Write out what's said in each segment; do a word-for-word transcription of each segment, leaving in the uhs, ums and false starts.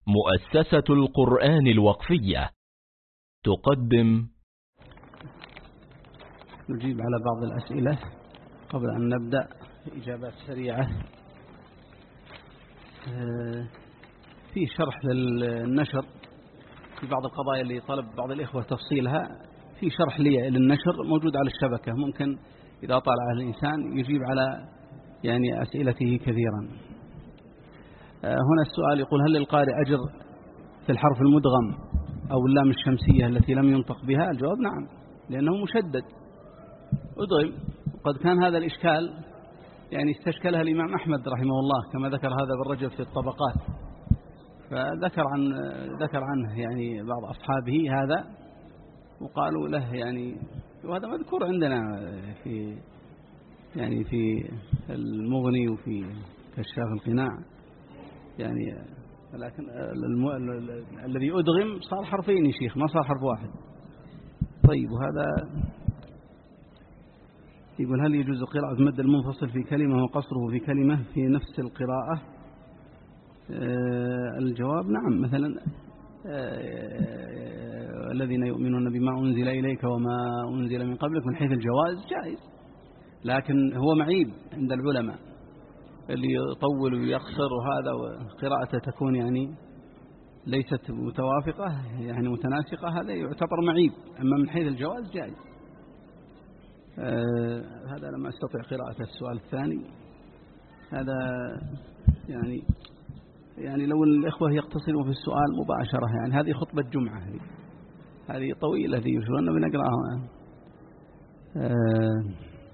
مؤسسة القرآن الوقفية تقدم. نجيب على بعض الأسئلة قبل أن نبدأ إجابات سريعة. في شرح للنشر في بعض القضايا اللي طلب بعض الإخوة تفصيلها، في شرح لي للنشر موجود على الشبكة، ممكن إذا طالع الإنسان يجيب على يعني أسئلته كثيرا. هنا السؤال يقول: هل للقارئ أجر في الحرف المدغم أو اللام الشمسية التي لم ينطق بها؟ الجواب نعم، لأنه مشدد أدغم. وقد كان هذا الإشكال يعني استشكلها الإمام أحمد رحمه الله، كما ذكر هذا ابن رجب في الطبقات، فذكر عن ذكر عنه يعني بعض أصحابه هذا، وقالوا له يعني، وهذا مذكور عندنا في يعني في المغني وفي كشاف القناع يعني، لكن الم... الذي أدغم صار حرفين يا شيخ، ما صار حرف واحد. طيب، وهذا يقول: هل يجوز قراءة مد المنفصل في كلمة وقصره في كلمة في نفس القراءة؟ آه الجواب نعم. مثلا آه الذين يؤمنون بما أنزل إليك وما أنزل من قبلك، من حيث الجواز جائز، لكن هو معيب عند العلماء اللي يطول ويقصر، وهذا وقراءته تكون يعني ليست متوافقة يعني متناسقة، هذا يعتبر معيب. أما من حيث الجواز جائز. آه هذا لما أستطيع قراءة السؤال الثاني. هذا يعني يعني لو الإخوة يقتصروا في السؤال مباشرة، يعني هذه خطبة جمعة، هذه هذه طويلة، هذه شو أنا بنقرأها. آه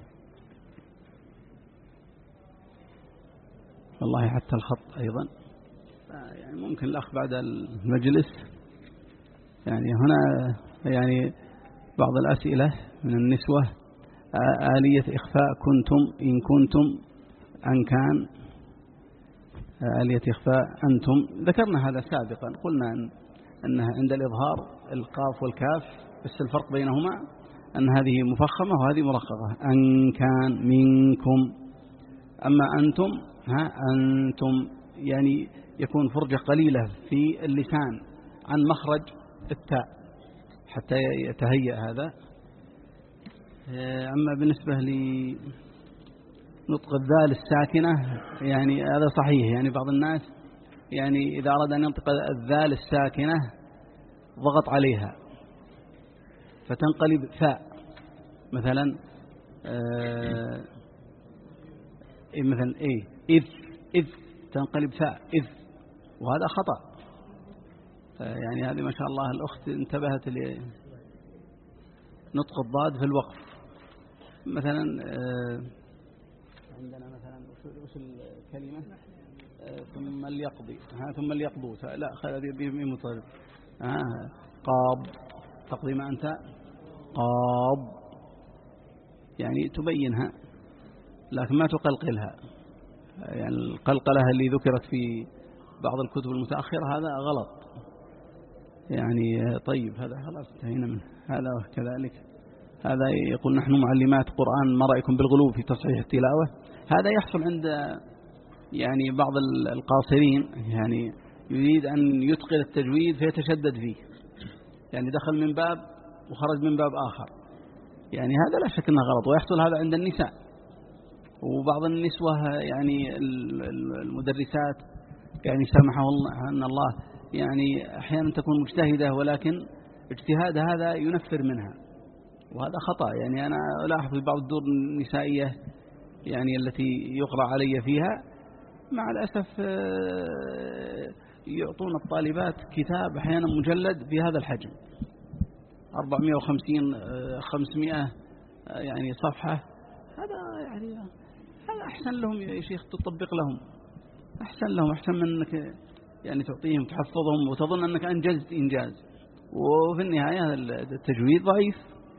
والله حتى الخط أيضا يعني ممكن الأخ بعد المجلس يعني. هنا يعني بعض الأسئلة من النسوة: آلية إخفاء كنتم إن كنتم أن كان، آلية إخفاء أنتم، ذكرنا هذا سابقا، قلنا أن أنها عند الإظهار القاف والكاف، بس الفرق بينهما أن هذه مفخمة وهذه مرققة. أن كان منكم، أما أنتم ها أنتم يعني يكون فرجة قليلة في اللسان عن مخرج التاء حتى يتهيأ هذا. أما بالنسبة لنطق الذال الساكنة يعني هذا صحيح، يعني بعض الناس يعني إذا أراد أن ينطق الذال الساكنة ضغط عليها فتنقلب ثاء، مثلا آه مثلا إيه إذ إذ تنقلب ثاء إذ، وهذا خطأ. يعني هذه ما شاء الله الأخت انتبهت لنطق الضاد في الوقف. مثلا عندنا مثلا وش الكلمة ثم ليقضي، ها ثم ليقضوا، لا هذه بمطلب ها قاب، تقضي ما أنت قاب، يعني تبينها لكن ما تقلقلها. يعني القلقلة اللي ذكرت في بعض الكتب المتأخرة هذا غلط يعني. طيب هذا خلاص انتهينا منه. هذا كذلك هذا يقول: نحن معلمات قرآن، ما رأيكم بالغلو في تصحيح التلاوة؟ هذا يحصل عند يعني بعض القاصرين، يعني يريد أن يتقن التجويد فيتشدد فيه، يعني دخل من باب وخرج من باب آخر، يعني هذا لا شك أنه غلط، ويحصل هذا عند النساء وبعض النسوة يعني المدرسات، يعني سامحه الله الله يعني أحيانا تكون مجتهدة ولكن اجتهاد هذا ينفر منها، وهذا خطأ. يعني أنا ألاحظ في بعض الدور النسائية يعني التي يقرأ علي فيها مع الأسف يعطون الطالبات كتاب أحيانا مجلد بهذا الحجم، أربعمائة وخمسين خمسمائة يعني صفحة. هذا يعني هذا أحسن لهم يا شيخ، تطبق لهم أحسن لهم، أحسن من أنك يعني تعطيهم تحفظهم وتظن أنك أنجزت إنجاز، وفي النهاية التجويد ضعيف.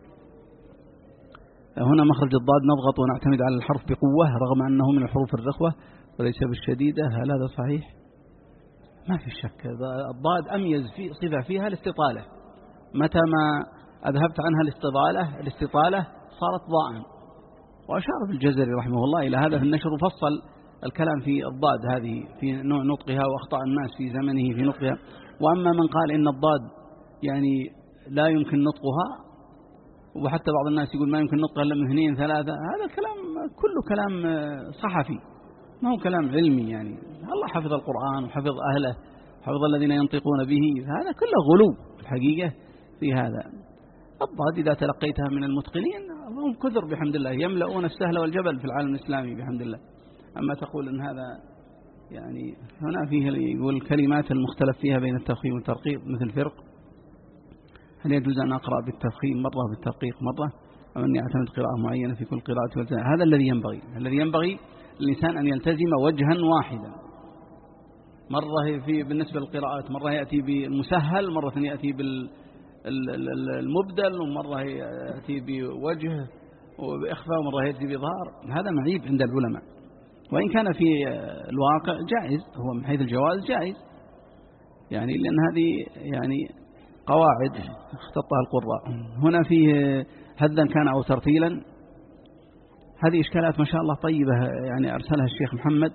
هنا مخرج الضاد نضغط ونعتمد على الحرف بقوة رغم أنه من الحروف الرخوة وليس بالشديدة، هل هذا صحيح؟ ما في شك، الضاد أميز في صفة فيها الاستطالة، متى ما أذهبت عنها الاستطالة الاستطالة صارت ضاءً. وأشار بالجزري رحمه الله إلى هذا في النشر، وفصل الكلام في الضاد هذه في نوع نطقها وأخطاء الناس في زمنه في نطقها. وأما من قال إن الضاد يعني لا يمكن نطقها، وحتى بعض الناس يقول ما يمكن نطقها إلا من اثنين ثلاثة، هذا الكلام كله كلام صحفي، ما هو كلام علمي. يعني الله حفظ القرآن وحفظ أهله حفظ الذين ينطقون به، هذا كله غلو الحقيقة في هذا. الضاد إذا تلقيتها من المتقنين هم كثر بحمد الله، يملؤون السهل والجبل في العالم الإسلامي بحمد الله. أما تقول أن هذا يعني هنا فيه يقول الكلمات المختلف فيها بين التفخيم والترقيق مثل فرق، هل يجوز أن أقرأ بالتفخيم مرة بالترقيق مرة، أو أني أعتمد قراءة معينة في كل قراءة والتزام؟ هذا الذي ينبغي الذي ينبغي الإنسان أن يلتزم وجها واحدا. مرة في بالنسبة للقراءات مرة يأتي بالمسهل، مرة يأتي بالمبدل، ومرة يأتي بوجه وبإخفاء، ومرة يأتي بإظهار. هذا معيب عند العلماء، وإن كان في الواقع جائز، هو من حيث الجواز جائز يعني، لأن هذه يعني قواعد اختطها القراء. هنا فيه هذا كان أو ترتيلا، هذه إشكالات ما شاء الله طيبة يعني أرسلها الشيخ محمد،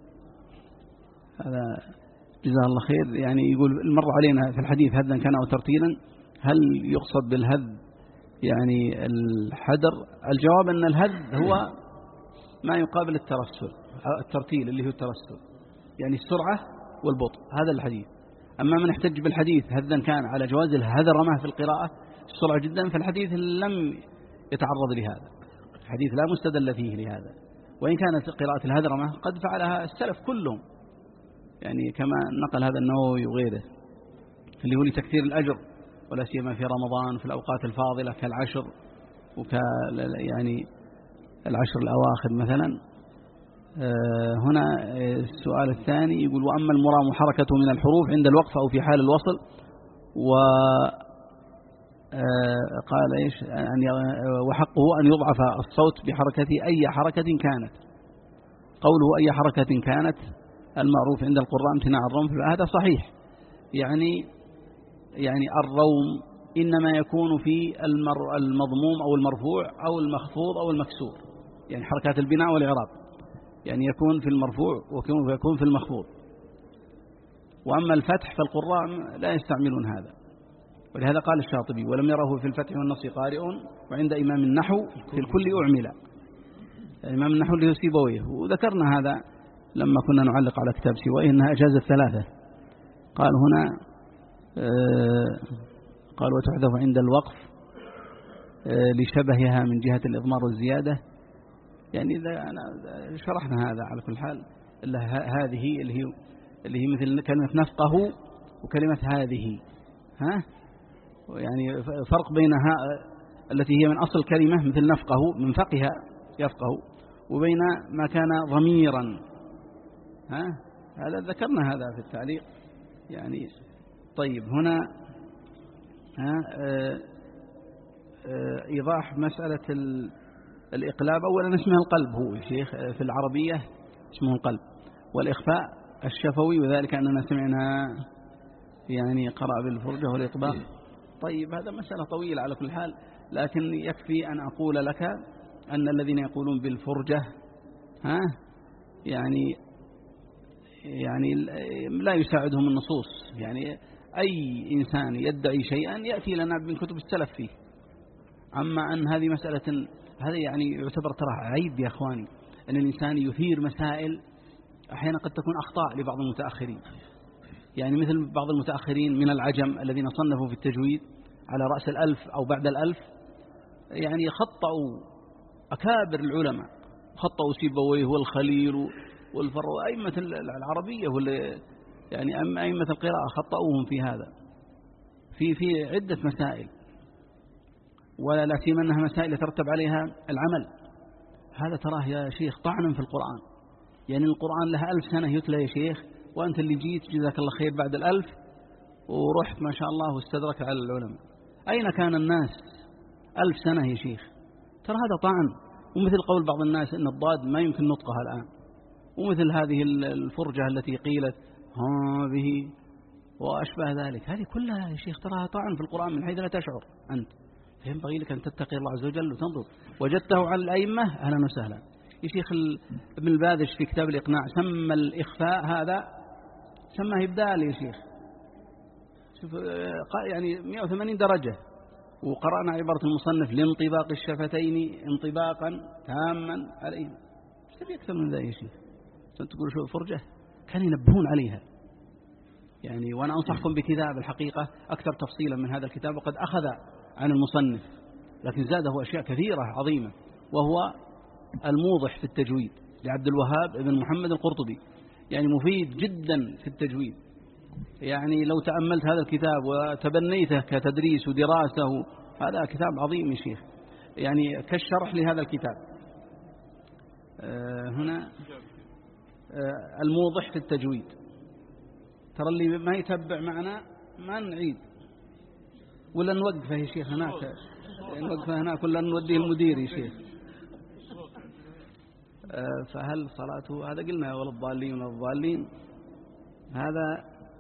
هذا جزاه الله خير. يعني يقول مر علينا في الحديث هذا كان أو ترتيلا، هل يقصد بالهذ يعني الحدر؟ الجواب أن الهذ هو ما يقابل الترسل، الترتيل اللي هو الترسل يعني السرعة والبطء، هذا الحديث. أما من احتج بالحديث هذا كان على جواز الهذرمة في القراءة السرعة جدا، فالحديث لم يتعرض لهذا، الحديث لا مستدل فيه لهذا. وإن كانت قراءة الهذرمة قد فعلها السلف كلهم، يعني كما نقل هذا النووي وغيره، اللي هو لتكثير الأجر، ولا سيما في رمضان في الأوقات الفاضلة كالعشر وك يعني العشر الأواخر مثلا. هنا السؤال الثاني يقول وأما المرام حركته من الحروف عند الوقف أو في حال الوصل، وقال إيش وحقه أن يضعف الصوت بحركة أي حركة كانت. قوله أي حركة كانت المعروف عند القراء امتناع الروم، هذا صحيح. يعني يعني الروم إنما يكون في المضموم أو المرفوع أو المخفوض أو المكسور، يعني حركات البناء والإعراب، يعني يكون في المرفوع ويكون في المخفوض. وأما الفتح فالقراء لا يستعملون هذا، ولهذا قال الشاطبي ولم يره في الفتح والنص قارئ، وعند إمام النحو في الكل أعمل. إمام النحو اللي هو سيبويه، وذكرنا هذا لما كنا نعلق على كتاب سيبويه أنها أجاز الثلاثة. قال هنا آه قال وتحذف عند الوقف آه لشبهها من جهة الإضمار والزيادة. يعني إذا أنا شرحنا هذا على كل حال، هذه اللي هي اللي هي مثل كلمة نفقه وكلمة هذه، ها يعني فرق بينها التي هي من أصل كلمة مثل نفقه من فقه يفقه، وبين ما كان ضميرا، ها هذا ذكرنا هذا في التعليق يعني. طيب هنا ها آه آه إيضاح مسألة الإقلاب. أولا اسمها القلب هو يا شيخ في العربية اسمه القلب، والإخفاء الشفوي، وذلك أننا سمعنا يعني قرأ بالفرجة والإطباق. طيب هذا مسألة طويلة على كل حال، لكن يكفي أن أقول لك أن الذين يقولون بالفرجة ها يعني يعني لا يساعدهم النصوص. يعني أي إنسان يدعي شيئا يأتي لنا من كتب السلف فيه. أما أن هذه مسألة، هذا يعني يعتبر ترى عيب يا أخواني، أن الإنسان يثير مسائل أحيانا قد تكون أخطاء لبعض المتأخرين. يعني مثل بعض المتأخرين من العجم الذين صنفوا في التجويد على رأس الألف أو بعد الألف، يعني خطأوا أكابر العلماء، خطأوا سيبويه والخليل والفرو أئمة العربية واللي يعني أئمة القراءة خطأوهم في هذا في في عدة مسائل، ولا سيما أنها مسائل يترتب عليها العمل. هذا تراه يا شيخ طعنا في القرآن. يعني القرآن لها ألف سنة يتلى يا شيخ، وأنت اللي جيت جزاك الله خير بعد الألف ورحت ما شاء الله واستدرك على العلماء. أين كان الناس ألف سنة يا شيخ؟ ترى هذا طعن. ومثل قول بعض الناس إن الضاد ما يمكن نطقها الآن، ومثل هذه الفرجة التي قيلت ها به وأشبه ذلك، هذه كلها يا شيخ تراها طعن في القرآن من حيث لا تشعر أنت. فينبغي لك أن تتقي الله عز وجل وتنظر. وجدته على الأئمة أهلا وسهلا، يا شيخ ابن البادش في كتاب الإقناع سمى الإخفاء هذا سماه إبدال يا شيخ، شوف يعني مئة وثمانين درجة. وقرأنا عبارة المصنف لانطباق الشفتين انطباقا تاما عليه. ايش تبي أكثر من ذا يا شيخ؟ تقول شو فرجة؟ كان ينبهون عليها يعني. وأنا أنصحكم بكتاب الحقيقة أكثر تفصيلا من هذا الكتاب، وقد أخذ عن المصنف لكن زاده أشياء كثيرة عظيمة، وهو الموضح في التجويد لعبد الوهاب بن محمد القرطبي، يعني مفيد جدا في التجويد. يعني لو تأملت هذا الكتاب وتبنيته كتدريس ودراسة، هذا كتاب عظيم يا شيخ، يعني كالشرح لهذا الكتاب. آه هنا آه الموضح في التجويد. ترى اللي ما يتبع معنا ما نعيد ولا نوقفه يا شيخ هناك، نوقفه هناك ولا نوديه المدير يا شيخ. آه فهل صلاته هذا قلنا ولا الضالين ولا الضالين، هذا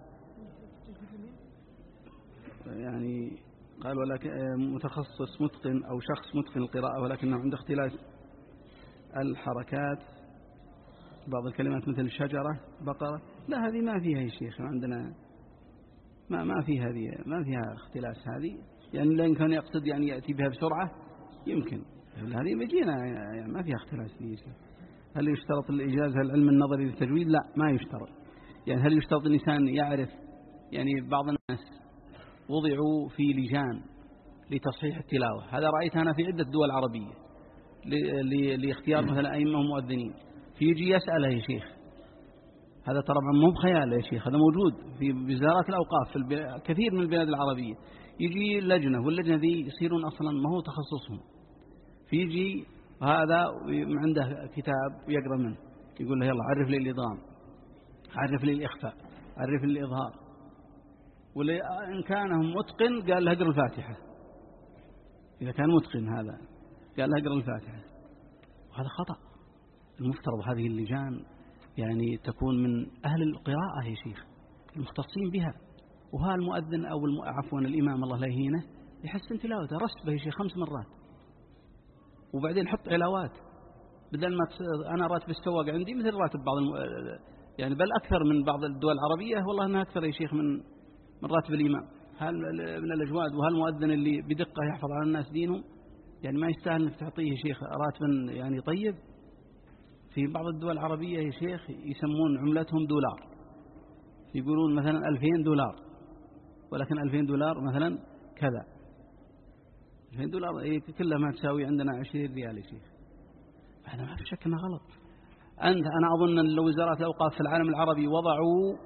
يعني قال ولكن متخصص متقن أو شخص متقن القراءة ولكنه عند اختلاف الحركات بعض الكلمات مثل شجرة بقرة، لا هذه ما فيها يا شيخ عندنا، ما ما في هذه ما فيها اختلاس هذه، يعني لأن كان يقصد يعني يأتي بها بسرعة يمكن، هذه مجينا يعني ما فيها اختلاس دي. هل يشترط الإجازة العلم النظري للتجويد؟ لا ما يشترط. يعني هل يشترط الإنسان يعرف؟ يعني بعض الناس وضعوا في لجان لتصحيح التلاوة، هذا رأيت أنا في عدة دول عربية لاختيار مثلا أئمة ومؤذنين، فيجي يسأله يا شيخ، هذا طبعا مو بخيال يا شيخ، هذا موجود في وزارات الأوقاف في كثير من البلاد العربية. يجي لجنة واللجنة ذي يصيرون أصلا ما هو تخصصهم، فيجي هذا عنده كتاب ويقرأ منه، يقول له يلا عرف لي الإضغام، عرف لي الإخفاء، عرف لي الإظهار، وإن كان متقن قال له اقرأ الفاتحة، إذا كان متقن هذا قال له اقرأ الفاتحة، وهذا خطأ. المفترض هذه اللجان يعني تكون من أهل القراءة يا شيخ المختصين بها، وها المؤذن أو عفوا الإمام الله لا يهينه يحسن تلاوته رسبه يا شيخ خمس مرات، وبعدين حط علاوات بدل ما أنا راتب السواق عندي مثل راتب بعض الم... يعني بل أكثر من بعض الدول العربية، والله أنها أكثر يا شيخ من من راتب الإمام. هل من الأجواد وهالمؤذن اللي بدقة يحفظ على الناس دينهم، يعني ما يستاهل أنك تعطيه يا شيخ راتبا يعني طيب. في بعض الدول العربية يا شيخ يسمون عملتهم دولار، يقولون مثلا ألفين دولار، ولكن ألفين دولار مثلا كذا، ألفين دولار كلها ما تساوي عندنا عشرين ريال يا شيخ. هذا ما في شك أنه غلط. أنت أنا أظن أن لو وزارات الأوقاف في العالم العربي وضعوا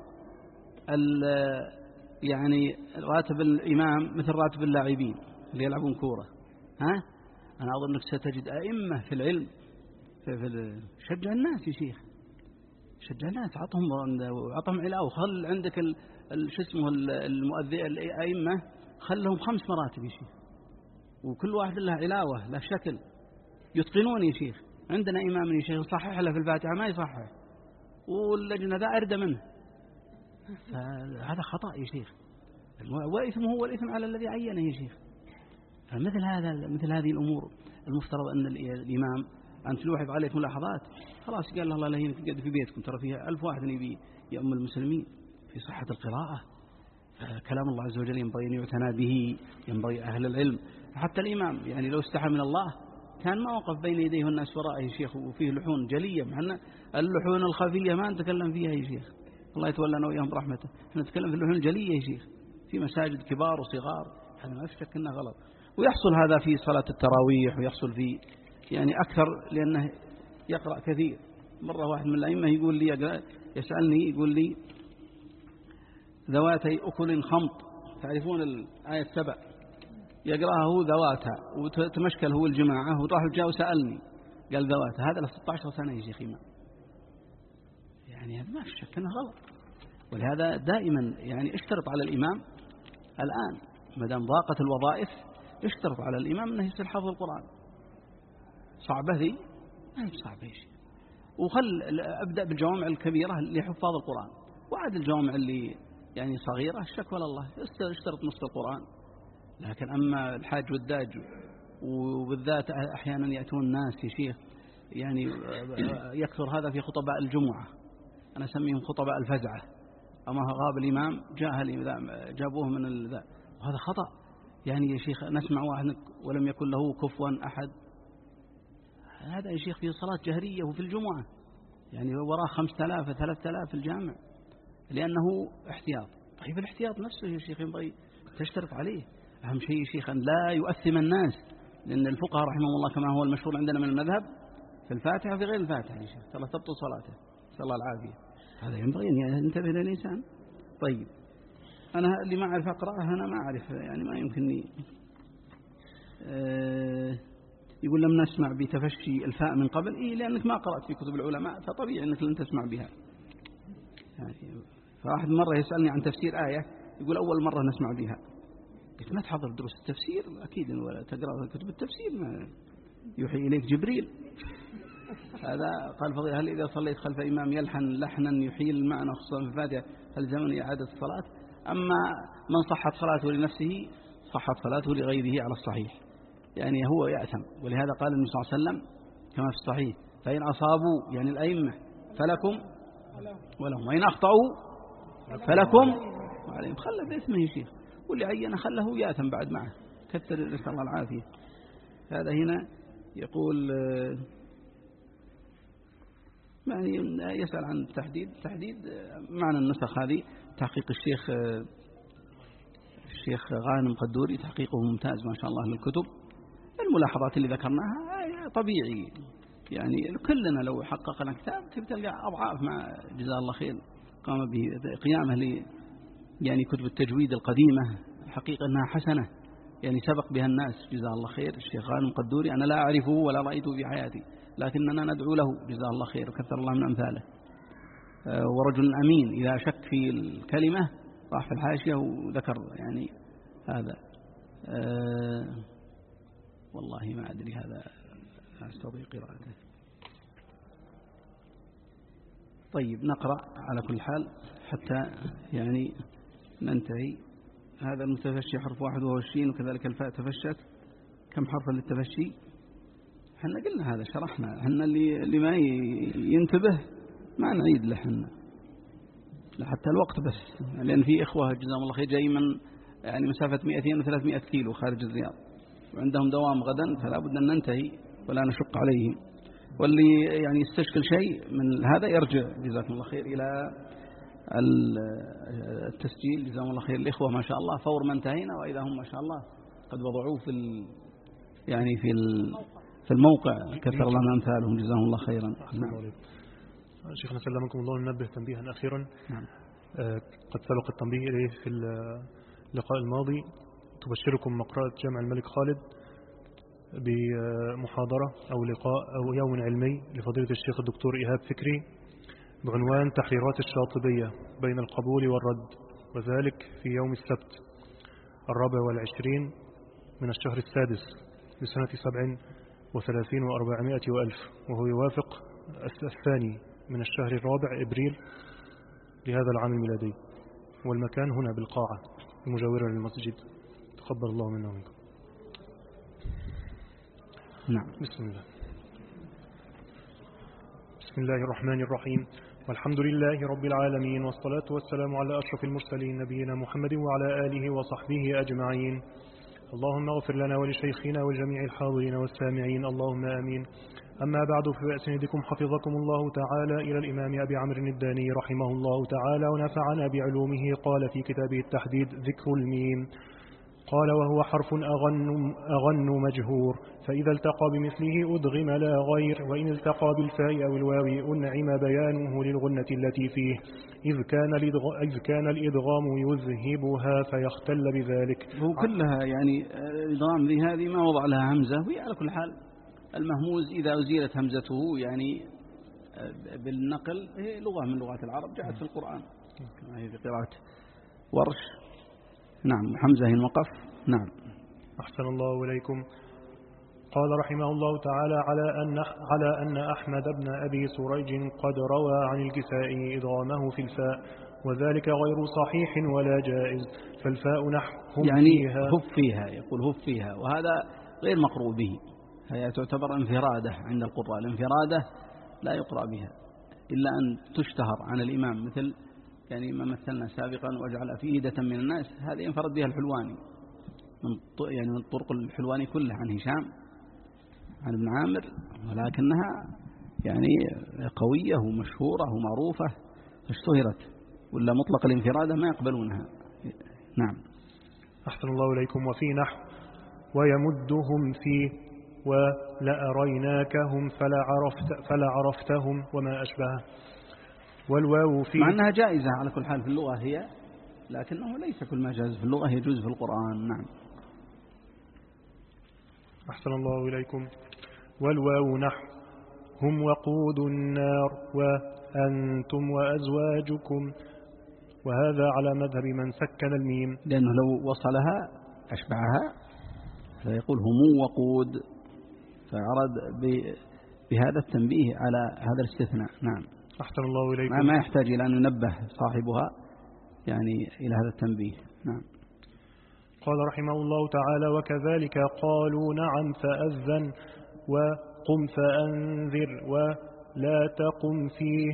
يعني راتب الإمام مثل راتب اللاعبين اللي يلعبون كورة، ها أنا أظن أنك ستجد أئمة في العلم في في شجع الناس يا شيخ، شجع الناس، عطهم عطهم علاوة، خل عندك شو اسمه المؤذن الأئمة خلهم خمس مراتب يا شيخ، وكل واحد له علاوة له شكل يتقنون يا شيخ. عندنا إمام يا شيخ صحح له في الفاتحة ما يصحح، واللجنة ذا أردى منه، هذا خطأ يا شيخ، وإثمه هو الإثم على الذي عينه يا شيخ. فمثل هذا مثل هذه الأمور المفترض أن الإمام أنت لوحظ عليك ملاحظات خلاص قال الله لا يهينك تقعد في بيتكم، ترى فيها ألف واحد يبي يأم المسلمين في صحة القراءة. كلام الله عز وجل ينبغي أن يعتنى به، ينبغي أهل العلم. حتى الإمام يعني لو استحى من الله كان ما وقف بين يديه والناس ورائه يا شيخ، وفيه لحون جلية، معنا اللحون الخفية ما نتكلم فيها يا شيخ، الله يتولى وإياهم برحمته، احنا نتكلم في اللحون الجلية يا شيخ في مساجد كبار وصغار، هذا ما في شك انه غلط. ويحصل هذا في صلاة التراويح، ويحصل في يعني أكثر لأنه يقرأ كثير. مرة واحد من الأئمة يقول لي يسألني يقول لي ذواتي أكل خمط، تعرفون الآية السبع، يقرأها هو ذواتها وتمشكل هو الجماعة، وراح جاء وسألني قال ذواتها، هذا له ستة عشر سنة يا شيخ إمام، يعني هذا ما في شك أنه غلط. ولهذا دائما يعني اشترط على الإمام الآن ما دام ضاقت الوظائف اشترط على الإمام أنه يصير حافظ القرآن. صعبة ذي ما هي صعبة يا شيخ، وخل أبدأ بالجوامع الكبيرة لحفاظ القرآن، وعاد الجوامع اللي يعني صغيرة الشكوى لله اشترط نصف القرآن. لكن أما الحاج والداج، وبالذات أحيانا يأتون الناس يا شيخ يعني يكثر هذا في خطباء الجمعة، أنا أسميهم خطباء الفزعة، أما غاب الإمام جاء جابوه من ذا، وهذا خطأ. يعني يا شيخ نسمع واحد ولم يكن له كفوا أحد، هذا يا شيخ في صلاة جهرية وفي الجمعة، يعني وراه خمسة آلاف ثلاثة آلاف في الجامع، لأنه احتياط. طيب الاحتياط نفسه يا شيخ ينبغي تشترط عليه. أهم شيء يا شيخ أن لا يؤثم الناس، لأن الفقهاء رحمهم الله كما هو المشهور عندنا من المذهب في الفاتحة وفي غير الفاتحة يا شيخ ترى تبطل صلاته، نسأل الله العافية. هذا ينبغي أن ينتبه للإنسان. طيب أنا اللي ما أعرف أقرأه أنا ما أعرف، يعني ما يمكنني. أه يقول لم نسمع بتفشي الفاء من قبل. إيه لأنك ما قرأت في كتب العلماء فطبيعي أنك لن تسمع بها. يعني فواحد مرة يسألني عن تفسير آية يقول أول مرة نسمع بها. قلت ما تحضر دروس التفسير أكيد ولا تقرأ كتب التفسير، ما يوحي إليك جبريل. هذا قال فضيل هل إذا صليت خلف إمام يلحن لحنا يحيل المعنى خصوصا في الفاتحة هل زمن إعادة الصلاة؟ أما من صحت صلاته لنفسه صحت صلاته لغيره على الصحيح، يعني هو يأثم. ولهذا قال النبي صلى الله عليه وسلم كما في الصحيح فإن أصابوا يعني الأئمة فلكم ولهم، وإن أخطأوا فلكم وعليهم. خلى باسمه يا شيخ، واللي عين خله يأثم بعد معه، كثر نسأل الله العافية. هذا هنا يقول يعني يسأل عن تحديد تحديد معنى النسخ هذه. تحقيق الشيخ الشيخ غانم قدوري تحقيقه ممتاز ما شاء الله للكتب. الملاحظات اللي ذكرناها طبيعي، يعني كلنا لو حققنا كتاب تلقى أضعاف ما جزاه الله خير قام به قيامه ل يعني كتب التجويد القديمة، حقيقة أنها حسنة يعني سبق بها الناس جزاه الله خير. الشيخ غانم قدوري أنا لا أعرفه ولا رأيته في حياتي، لكننا ندعو له جزاه الله خير وكثر الله من أمثاله. ورجل أمين إذا شك في الكلمة راح في الحاشية وذكر يعني هذا. أه والله ما أدري هذا أستطيع قراءته. طيب نقرأ على كل حال حتى يعني ننتهي. هذا المتفشي حرف واحد وهو الشين، وكذلك الفاء تفشت. كم حرفا للتفشي؟ حنا قلنا هذا شرحنا، حنا اللي, اللي ما ينتبه ما نعيد له حنا حتى الوقت بس، لأن في إخوة جزاهم الله خير جاي من يعني مسافة مئتين وثلاثمائة كيلو خارج الرياض وعندهم دوام غدا، فلا بد أن ننتهي ولا نشق عليهم. واللي يعني يستشكل شيء من هذا يرجع جزاكم الله خير إلى التسجيل جزاهم الله خير. الإخوة ما شاء الله فور ما انتهينا وإذا هم ما شاء الله قد وضعوه في ال يعني في ال في الموقع، كثر الله من أمثالهم جزاهم الله خيرا. نعم. شيخنا سلمكم الله ننبه تنبيها أخيرا. نعم. آه قد سبق التنبيه إليه في اللقاء الماضي. تبشركم مقرأة جامع الملك خالد بمحاضرة أو لقاء أو يوم علمي لفضيلة الشيخ الدكتور إيهاب فكري بعنوان تحريرات الشاطبية بين القبول والرد، وذلك في يوم السبت الرابع والعشرين من الشهر السادس لسنة سبع وثلاثين وأربعمائة وألف، وهو يوافق الثاني من الشهر الرابع إبريل لهذا العام الميلادي، والمكان هنا بالقاعة المجاورة للمسجد. تقبل الله منا ومنكم. نعم. بسم الله بسم الله الرحمن الرحيم، والحمد لله رب العالمين، والصلاة والسلام على أشرف المرسلين نبينا محمد وعلى آله وصحبه أجمعين. اللهم اغفر لنا ولشيخنا ولجميع الحاضرين والسامعين، اللهم آمين. أما بعد، فبأسندكم حفظكم الله تعالى إلى الإمام أبي عمرو الداني رحمه الله تعالى ونفعنا بعلومه. قال في كتابه التحديد ذكر الميم، قال وهو حرف أغن, أغن مجهور، فإذا التقى بمثله أدغم لا غير، وإن التقى بالفاء أو الواو أنعم بيانه للغنة التي فيه، إذ كان, إذ كان الإدغام يذهبها فيختل بذلك. هو كلها يعني الإدغام ذي هذه ما وضع لها همزة، وهي على كل حال المهموز إذا أزيلت همزته يعني بالنقل هي لغة من لغات العرب جاءت في القرآن كما هي في قراءة ورش. نعم. حمزة هي الوقف. نعم. أحسن الله إليكم. قال رحمه الله تعالى على أن, على أن أحمد بن أبي سريج قد روى عن الكسائي إدغامه في الفاء، وذلك غير صحيح ولا جائز، فالفاء نحو يعني هف فيها، يقول هف فيها، وهذا غير مقروء به. هي تعتبر انفرادة عند القراء. الانفرادة لا يقرأ بها إلا أن تشتهر عن الإمام، مثل يعني ما مثلنا سابقا وجعل أفئدة من الناس، هذه انفرد بها الحلواني من يعني من طرق الحلواني كله عن هشام عن ابن عامر، ولكنها يعني قوية ومشهورة ومعروفة فاشتهرت، ولا مطلق الانفرادة ما يقبلونها. نعم. أحسن الله إليكم. وفي نحو ويمدهم فيه ولأريناكهم فلا, عرفت فلا عرفتهم وما أشبهه. والواو فيه مع أنها جائزة على كل حال في اللغة هي، لكنه ليس كل ما جاز في اللغة يجوز في القرآن. نعم. أحسن الله إليكم. والواو نحو هم وقود النار وأنتم وأزواجكم، وهذا على مذهب من سكن الميم، لأنه لو وصلها أشبعها فيقول هم وقود، فأراد بهذا التنبيه على هذا الاستثناء. نعم. أحسن الله إليكم. ما يحتاج إلى أن ينبه صاحبها يعني إلى هذا التنبيه. نعم. قال رحمه الله تعالى وكذلك قالوا نعم فأذن وقم فأنذر ولا تقم فيه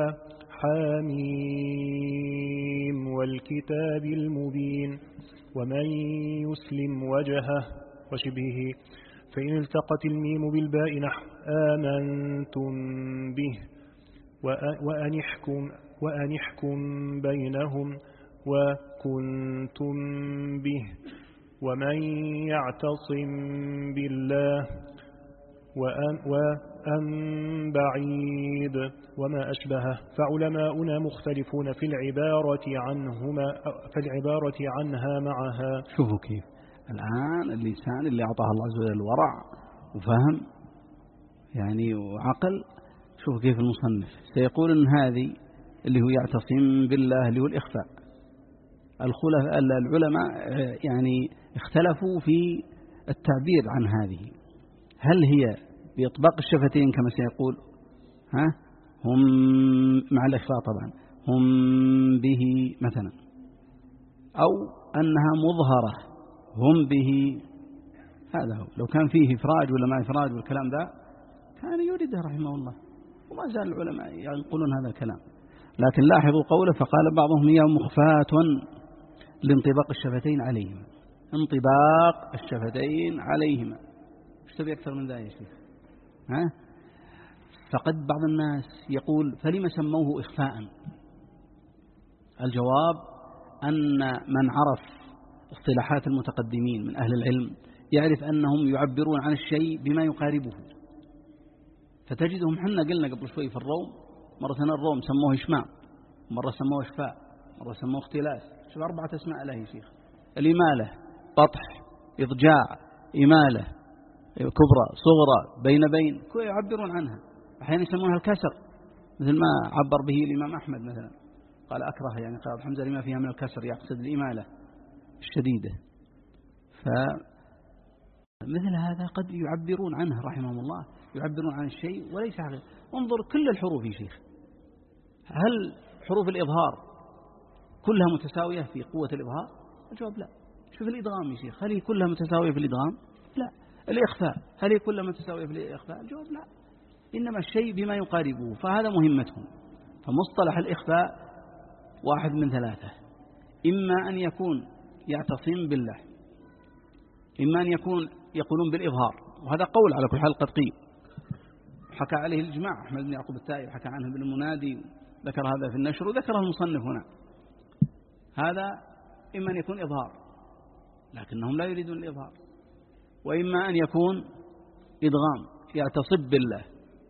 وحاميم والكتاب المبين ومن يسلم وجهه وشبهه، فإن التقت الميم بالباء نحو آمنتم به وأنحكم, وأنحكم بينهم وكنتم به ومن يعتصم بالله وأن, وأن بعيد وما أشبهه. فعلماؤنا مختلفون في العبارة عنهما في العبارة عنها معها. شوفوا كيف الآن اللسان اللي أعطاه الله عز وجل الورع وفهم يعني وعقل، شوفوا كيف المصنف سيقول إن هذه اللي هو يعتصم بالله اللي هو الإخفاء. العلماء يعني اختلفوا في التعبير عن هذه، هل هي بإطباق الشفتين كما سيقول ها هم مع الإخفاء طبعا هم به مثلا، أو أنها مظهرة هم به. هذا هو، لو كان فيه إفراج ولا ما إفراج والكلام ذا كان يريده رحمه الله، وما زال العلماء ينقلون هذا الكلام. لكن لاحظوا قوله فقال بعضهم هي مخفاة لانطباق الشفتين عليهما. انطباق الشفتين عليهما، ايش تبي أكثر من ذا يا شيخ؟ ها؟ فقد بعض الناس يقول فلما سموه إخفاء؟ الجواب أن من عرف اصطلاحات المتقدمين من أهل العلم يعرف أنهم يعبرون عن الشيء بما يقاربه. فتجدهم حنا قلنا قبل شوي في الروم، مرة الروم سموه إشمام، مرة سموه إشفاء، مرة سموه اختلاس. شوف أربعة أسماء له يا شيخ: الإمالة، بطح، إضجاع، إمالة كبرى، صغرى، بين بين، يعبرون عنها. أحيانا يسمونها الكسر، مثل ما عبر به الإمام أحمد مثلا، قال أكره يعني قال حمزة لما فيها من الكسر، يقصد الإمالة الشديدة. فمثل هذا قد يعبرون عنه رحمهم الله، يعبرون عن الشيء وليس حقيقة. انظر كل الحروف يا شيخ، هل حروف الإظهار كلها متساوية في قوة الإظهار؟ الجواب لا. شوف الإدغام يا شيخ، هل هي كلها متساوية في الإدغام؟ لا. الإخفاء هل هي كلها متساوية في الإخفاء؟ الجواب لا. إنما الشيء بما يقاربه، فهذا مهمتهم. فمصطلح الإخفاء واحد من ثلاثة: إما أن يكون يعتصم بالله، إما أن يكون يقولون بالإظهار، وهذا قول على كل حال قد قيل حكى عليه الإجماع. أحمد بن يعقوب التائي حكى عنه ابن المنادي، ذكر هذا في النشر وذكره المصنف هنا. هذا إما أن يكون إظهار لكنهم لا يريدون الإظهار، وإما أن يكون إدغام يعتصب بالله،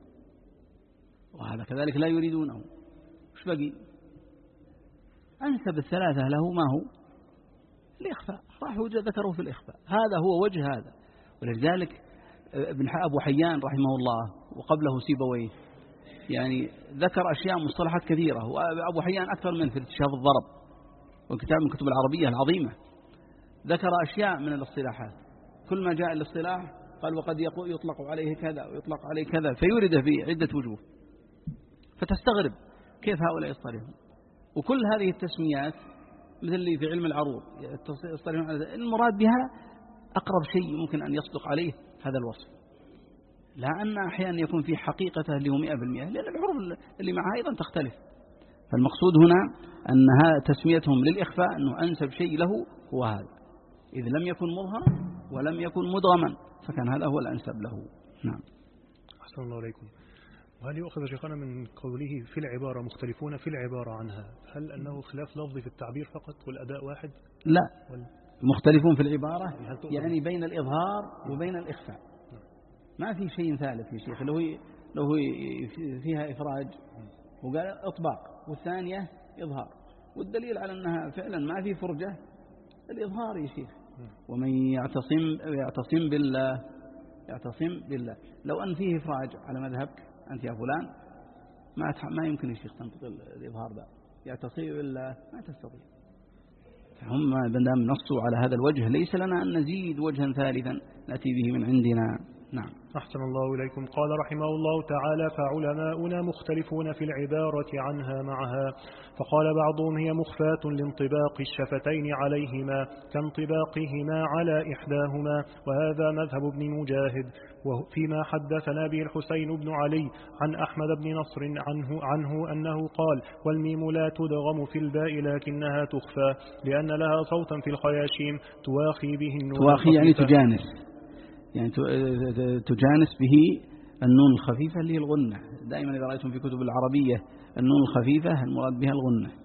وهذا كذلك لا يريدونه. وش بقي؟ أنسب الثلاثة له ما هو الإخفاء، راحوا ذكروا في الإخفاء. هذا هو وجه هذا. ولذلك ابن أبو حيان رحمه الله وقبله سيبويه يعني ذكر أشياء مصطلحات كثيرة، وأبو حيان أكثر من في اكتشاف الضرب وكتاب من كتب العربية العظيمة، ذكر أشياء من الاصطلاحات. كل ما جاء الاصطلاح قال وقد يطلق عليه كذا ويطلق عليه كذا، فيورد في عدة وجوه، فتستغرب كيف هؤلاء يصطلحون. وكل هذه التسميات مثل اللي في علم العروض يصطلحون على المراد بها أقرب شيء ممكن أن يصدق عليه هذا الوصف. لا أن أحيانا يكون في حقيقته اللي هو مئة بالمئة، لأن الحروف اللي معها أيضا تختلف. فالمقصود هنا أنها تسميتهم للإخفاء أنه أنسب شيء له هو هذا، إذ لم يكن مظهرا ولم يكن مدغما فكان هذا هو الأنسب له. نعم. أحسن الله عليكم. وهل يؤخذ شيخنا من قوله في العبارة مختلفون في العبارة عنها، هل أنه خلاف لفظي في التعبير فقط والأداء واحد؟ لا، ولا؟ مختلفون في العبارة يعني بين الإظهار وبين الإخفاء، ما في شيء ثالث يا شيخ. لو هي لو هي فيها إفراج وقال إطباق والثانية إظهار، والدليل على أنها فعلا ما في فرجة الإظهار يا شيخ. ومن يعتصم يعتصم بالله يعتصم بالله. لو أن فيه إفراج على مذهبك أنت يا فلان ما ما يمكن يا شيخ تنطق الإظهار ده، يعتصم بالله ما تستطيع. فهم بدام نصوا على هذا الوجه ليس لنا أن نزيد وجها ثالثا نأتي به من عندنا. نعم. أحسن الله إليكم. قال رحمه الله تعالى: فعلماؤنا مختلفون في العبارة عنها معها، فقال بعضهم هي مخفاة لانطباق الشفتين عليهما كانطباقهما على إحداهما، وهذا مذهب ابن مجاهد. وفيما حدثنا به الحسين بن علي عن أحمد بن نصر عنه, عنه أنه قال: والميم لا تدغم في الباء لكنها تخفى لأن لها صوتا في الخياشيم تواخي به النون. تواخي يعني تجانس، يعني تجانس به النون الخفيفة اللي هي الغنة. دائما إذا رأيتم في كتب العربية النون الخفيفة المراد بها الغنة.